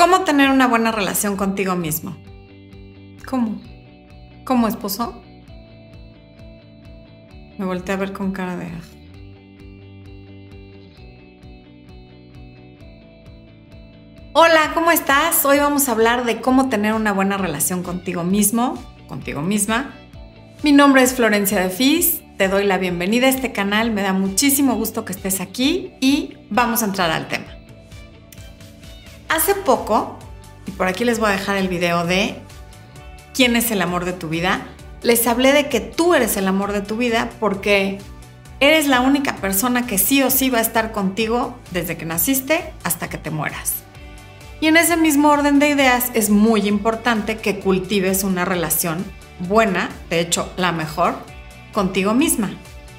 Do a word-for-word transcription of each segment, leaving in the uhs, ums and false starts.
¿Cómo tener una buena relación contigo mismo? ¿Cómo? ¿Cómo, esposo? Me volteé a ver con cara de... Hola, ¿cómo estás? Hoy vamos a hablar de cómo tener una buena relación contigo mismo, contigo misma. Mi nombre es Florencia de Fis, te doy la bienvenida a este canal, me da muchísimo gusto que estés aquí y vamos a entrar al tema. Hace poco, y por aquí les voy a dejar el video de ¿quién es el amor de tu vida? Les hablé de que tú eres el amor de tu vida porque eres la única persona que sí o sí va a estar contigo desde que naciste hasta que te mueras. Y en ese mismo orden de ideas es muy importante que cultives una relación buena, de hecho la mejor, contigo misma.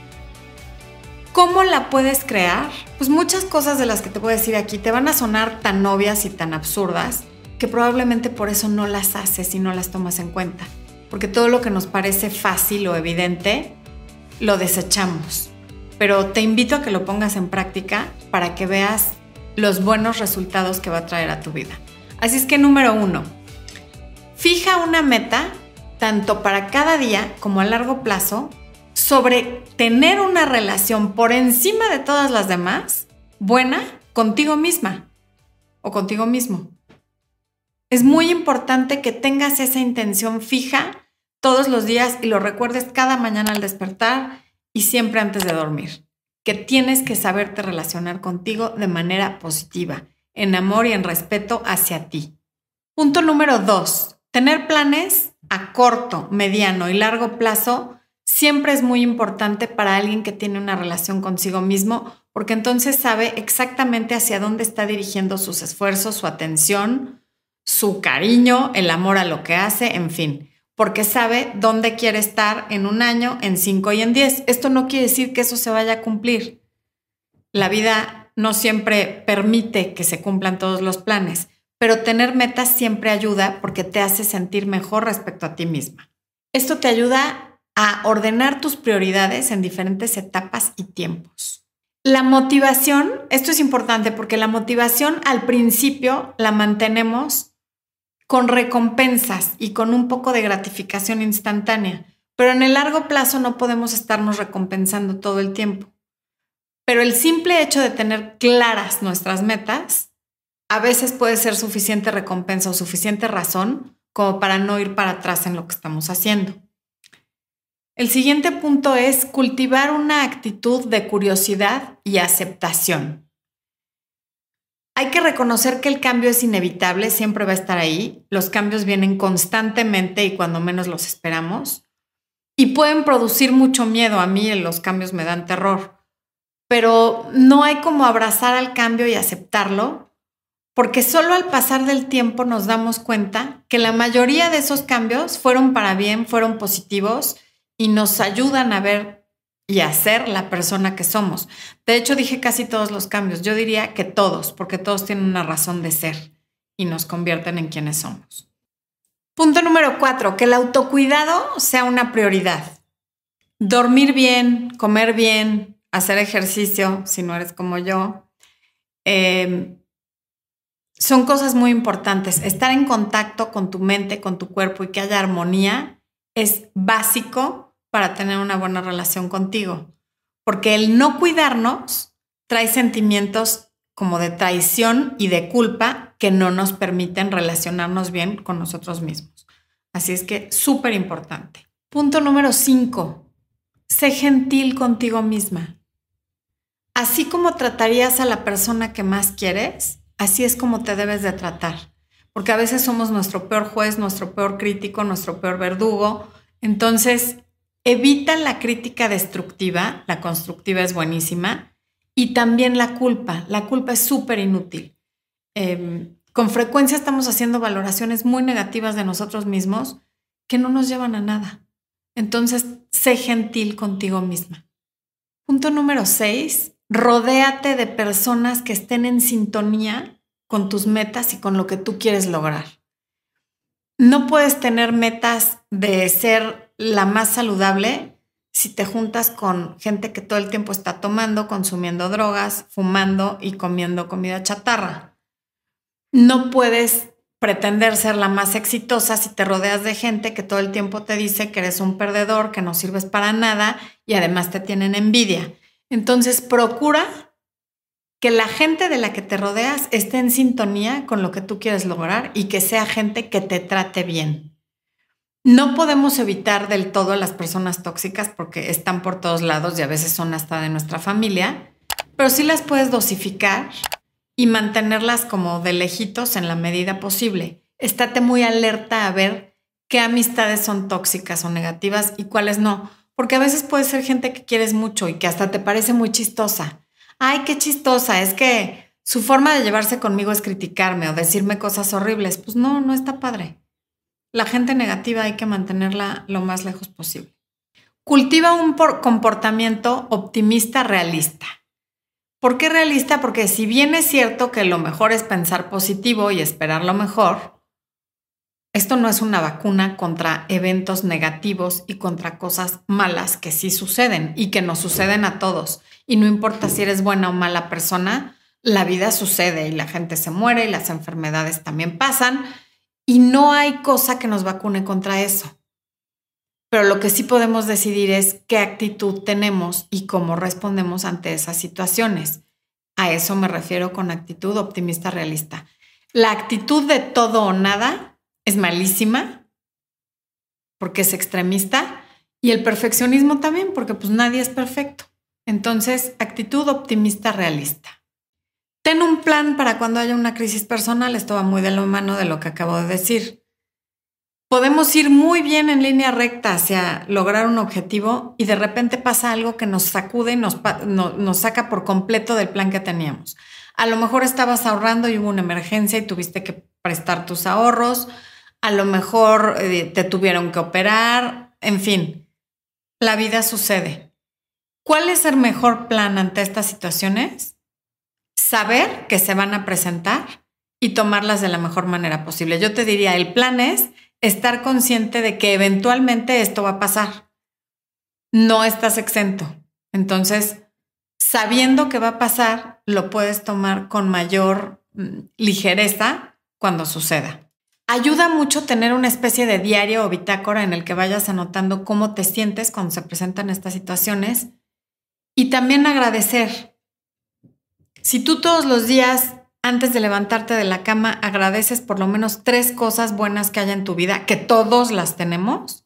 ¿Cómo la puedes crear? Pues muchas cosas de las que te voy a decir aquí te van a sonar tan obvias y tan absurdas que probablemente por eso no las haces y no las tomas en cuenta. Porque todo lo que nos parece fácil o evidente lo desechamos. Pero te invito a que lo pongas en práctica para que veas los buenos resultados que va a traer a tu vida. Así es que número uno, fija una meta, tanto para cada día como a largo plazo, sobre tener una relación por encima de todas las demás, buena contigo misma o contigo mismo. Es muy importante que tengas esa intención fija todos los días y lo recuerdes cada mañana al despertar y siempre antes de dormir. Que tienes que saberte relacionar contigo de manera positiva, en amor y en respeto hacia ti. Punto número dos, tener planes a corto, mediano y largo plazo siempre es muy importante para alguien que tiene una relación consigo mismo, porque entonces sabe exactamente hacia dónde está dirigiendo sus esfuerzos, su atención, su cariño, el amor a lo que hace, en fin. Porque sabe dónde quiere estar en un año, en cinco y en diez. Esto no quiere decir que eso se vaya a cumplir. La vida no siempre permite que se cumplan todos los planes, pero tener metas siempre ayuda porque te hace sentir mejor respecto a ti misma. Esto te ayuda a ordenar tus prioridades en diferentes etapas y tiempos. La motivación, esto es importante porque la motivación al principio la mantenemos con recompensas y con un poco de gratificación instantánea, pero en el largo plazo no podemos estarnos recompensando todo el tiempo. Pero el simple hecho de tener claras nuestras metas a veces puede ser suficiente recompensa o suficiente razón como para no ir para atrás en lo que estamos haciendo. El siguiente punto es cultivar una actitud de curiosidad y aceptación. Hay que reconocer que el cambio es inevitable, siempre va a estar ahí. Los cambios vienen constantemente y cuando menos los esperamos. Y pueden producir mucho miedo. A mí los cambios me dan terror. Pero no hay como abrazar al cambio y aceptarlo, porque solo al pasar del tiempo nos damos cuenta que la mayoría de esos cambios fueron para bien, fueron positivos y nos ayudan a ver y a ser la persona que somos. De hecho, dije casi todos los cambios. Yo diría que todos, porque todos tienen una razón de ser y nos convierten en quienes somos. Punto número cuatro, que el autocuidado sea una prioridad. Dormir bien, comer bien, hacer ejercicio, si no eres como yo, eh, son cosas muy importantes. Estar en contacto con tu mente, con tu cuerpo y que haya armonía es básico para tener una buena relación contigo. Porque el no cuidarnos trae sentimientos como de traición y de culpa que no nos permiten relacionarnos bien con nosotros mismos. Así es que súper importante. Punto número cinco. Sé gentil contigo misma. Así como tratarías a la persona que más quieres, así es como te debes de tratar. Porque a veces somos nuestro peor juez, nuestro peor crítico, nuestro peor verdugo. Entonces, evita la crítica destructiva, la constructiva es buenísima, y también la culpa. La culpa es súper inútil. Eh, con frecuencia estamos haciendo valoraciones muy negativas de nosotros mismos que no nos llevan a nada. Entonces, sé gentil contigo misma. Punto número seis, rodéate de personas que estén en sintonía con tus metas y con lo que tú quieres lograr. No puedes tener metas de ser la más saludable si te juntas con gente que todo el tiempo está tomando, consumiendo drogas, fumando y comiendo comida chatarra. No puedes pretender ser la más exitosa si te rodeas de gente que todo el tiempo te dice que eres un perdedor, que no sirves para nada y además te tienen envidia. Entonces, procura que la gente de la que te rodeas esté en sintonía con lo que tú quieres lograr y que sea gente que te trate bien. No podemos evitar del todo a las personas tóxicas porque están por todos lados y a veces son hasta de nuestra familia, pero sí las puedes dosificar y mantenerlas como de lejitos en la medida posible. Estate muy alerta a ver qué amistades son tóxicas o negativas y cuáles no, porque a veces puede ser gente que quieres mucho y que hasta te parece muy chistosa. Ay, qué chistosa, es que su forma de llevarse conmigo es criticarme o decirme cosas horribles. Pues no, no está padre. La gente negativa hay que mantenerla lo más lejos posible. Cultiva un comportamiento optimista realista. ¿Por qué realista? Porque si bien es cierto que lo mejor es pensar positivo y esperar lo mejor, esto no es una vacuna contra eventos negativos y contra cosas malas que sí suceden y que nos suceden a todos. Y no importa si eres buena o mala persona, la vida sucede y la gente se muere y las enfermedades también pasan y no hay cosa que nos vacune contra eso. Pero lo que sí podemos decidir es qué actitud tenemos y cómo respondemos ante esas situaciones. A eso me refiero con actitud optimista realista. La actitud de todo o nada es malísima porque es extremista y el perfeccionismo también porque pues nadie es perfecto. Entonces, actitud optimista realista. Ten un plan para cuando haya una crisis personal. Esto va muy de la mano de lo que acabo de decir. Podemos ir muy bien en línea recta hacia lograr un objetivo y de repente pasa algo que nos sacude y nos, no, nos saca por completo del plan que teníamos. A lo mejor estabas ahorrando y hubo una emergencia y tuviste que prestar tus ahorros. A lo mejor eh, te tuvieron que operar. En fin, la vida sucede. ¿Cuál es el mejor plan ante estas situaciones? Saber que se van a presentar y tomarlas de la mejor manera posible. Yo te diría, el plan es estar consciente de que eventualmente esto va a pasar. No estás exento. Entonces, sabiendo que va a pasar, lo puedes tomar con mayor mm, ligereza cuando suceda. Ayuda mucho tener una especie de diario o bitácora en el que vayas anotando cómo te sientes cuando se presentan estas situaciones y también agradecer. Si tú todos los días antes de levantarte de la cama agradeces por lo menos tres cosas buenas que haya en tu vida, que todos las tenemos,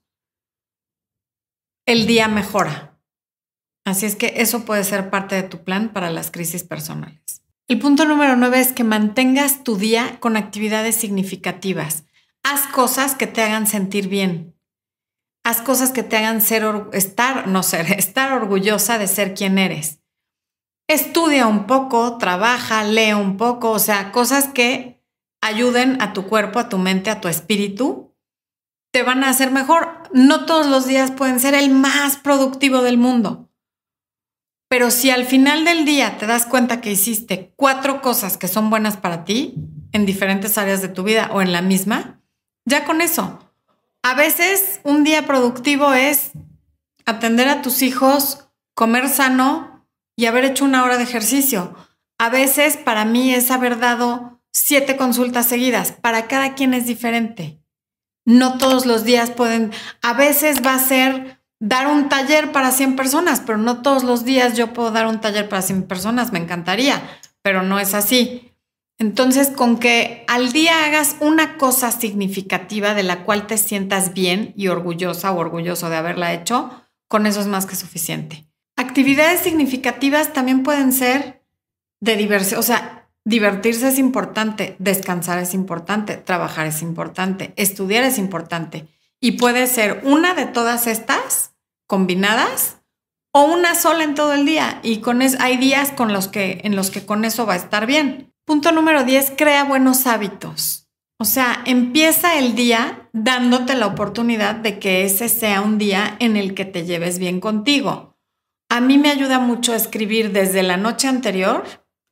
el día mejora. Así es que eso puede ser parte de tu plan para las crisis personales. El punto número nueve es que mantengas tu día con actividades significativas. Haz cosas que te hagan sentir bien. Haz cosas que te hagan ser, estar, no ser, estar orgullosa de ser quien eres. Estudia un poco, trabaja, lee un poco, o sea, cosas que ayuden a tu cuerpo, a tu mente, a tu espíritu, te van a hacer mejor. No todos los días pueden ser el más productivo del mundo, pero si al final del día te das cuenta que hiciste cuatro cosas que son buenas para ti en diferentes áreas de tu vida o en la misma, ya con eso. A veces un día productivo es atender a tus hijos, comer sano y haber hecho una hora de ejercicio. A veces para mí es haber dado siete consultas seguidas. Para cada quien es diferente. No todos los días pueden. A veces va a ser dar un taller para cien personas, pero no todos los días yo puedo dar un taller para cien personas. Me encantaría, pero no es así. Entonces, con que al día hagas una cosa significativa de la cual te sientas bien y orgullosa o orgulloso de haberla hecho, con eso es más que suficiente. Actividades significativas también pueden ser de diversión, o sea, divertirse es importante, descansar es importante, trabajar es importante, estudiar es importante y puede ser una de todas estas combinadas o una sola en todo el día y con eso hay días con los que, en los que con eso va a estar bien. Punto número diez, crea buenos hábitos. O sea, empieza el día dándote la oportunidad de que ese sea un día en el que te lleves bien contigo. A mí me ayuda mucho escribir desde la noche anterior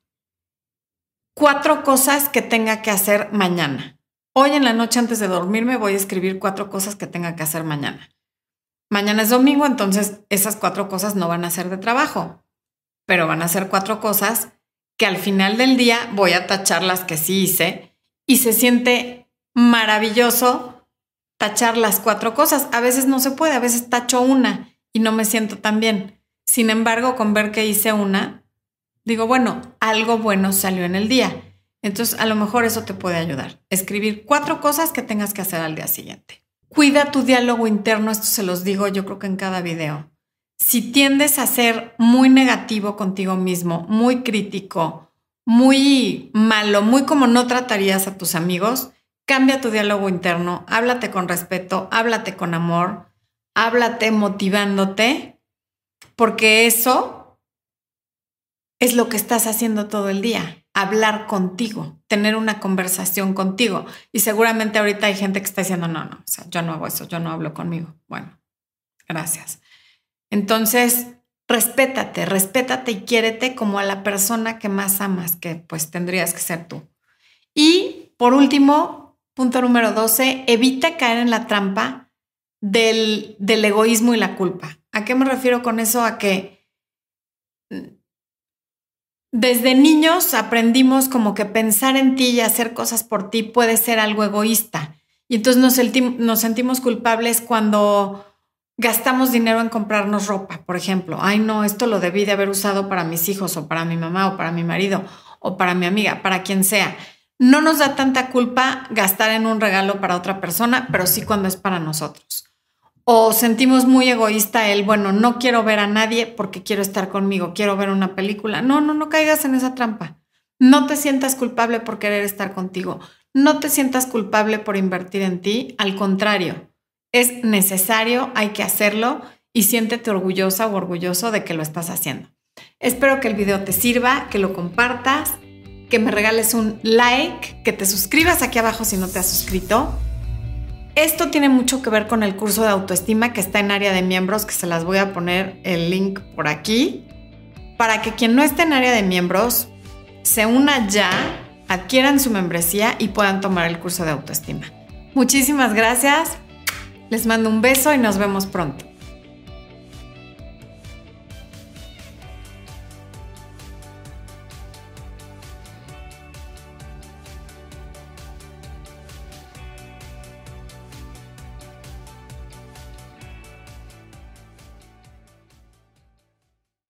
cuatro cosas que tenga que hacer mañana. Hoy en la noche antes de dormirme voy a escribir cuatro cosas que tenga que hacer mañana. Mañana es domingo, entonces esas cuatro cosas no van a ser de trabajo, pero van a ser cuatro cosas que al final del día voy a tachar las que sí hice y se siente maravilloso tachar las cuatro cosas. A veces no se puede, a veces tacho una y no me siento tan bien. Sin embargo, con ver que hice una, digo, bueno, algo bueno salió en el día. Entonces, a lo mejor eso te puede ayudar. Escribir cuatro cosas que tengas que hacer al día siguiente. Cuida tu diálogo interno, esto se los digo yo creo que en cada video. Si tiendes a ser muy negativo contigo mismo, muy crítico, muy malo, muy como no tratarías a tus amigos, cambia tu diálogo interno, háblate con respeto, háblate con amor, háblate motivándote, porque eso es lo que estás haciendo todo el día, hablar contigo, tener una conversación contigo. Y seguramente ahorita hay gente que está diciendo, no, no, o sea, yo no hago eso, yo no hablo conmigo. Bueno, gracias. Entonces, respétate, respétate y quiérete como a la persona que más amas, que pues tendrías que ser tú. Y por último, punto número doce, evita caer en la trampa del, del egoísmo y la culpa. ¿A qué me refiero con eso? A que desde niños aprendimos como que pensar en ti y hacer cosas por ti puede ser algo egoísta. Y entonces nos, sentim- nos sentimos culpables cuando gastamos dinero en comprarnos ropa, por ejemplo. Ay, no, esto lo debí de haber usado para mis hijos o para mi mamá o para mi marido o para mi amiga, para quien sea. No nos da tanta culpa gastar en un regalo para otra persona, pero sí cuando es para nosotros. O sentimos muy egoísta el, bueno, no quiero ver a nadie porque quiero estar conmigo, quiero ver una película. No, no, no caigas en esa trampa. No te sientas culpable por querer estar contigo. No te sientas culpable por invertir en ti. Al contrario, es necesario, hay que hacerlo y siéntete orgullosa o orgulloso de que lo estás haciendo. Espero que el video te sirva, que lo compartas, que me regales un like, que te suscribas aquí abajo si no te has suscrito. Esto tiene mucho que ver con el curso de autoestima que está en área de miembros, que se las voy a poner el link por aquí, para que quien no esté en área de miembros se una ya, adquieran su membresía y puedan tomar el curso de autoestima. Muchísimas gracias. Les mando un beso y nos vemos pronto.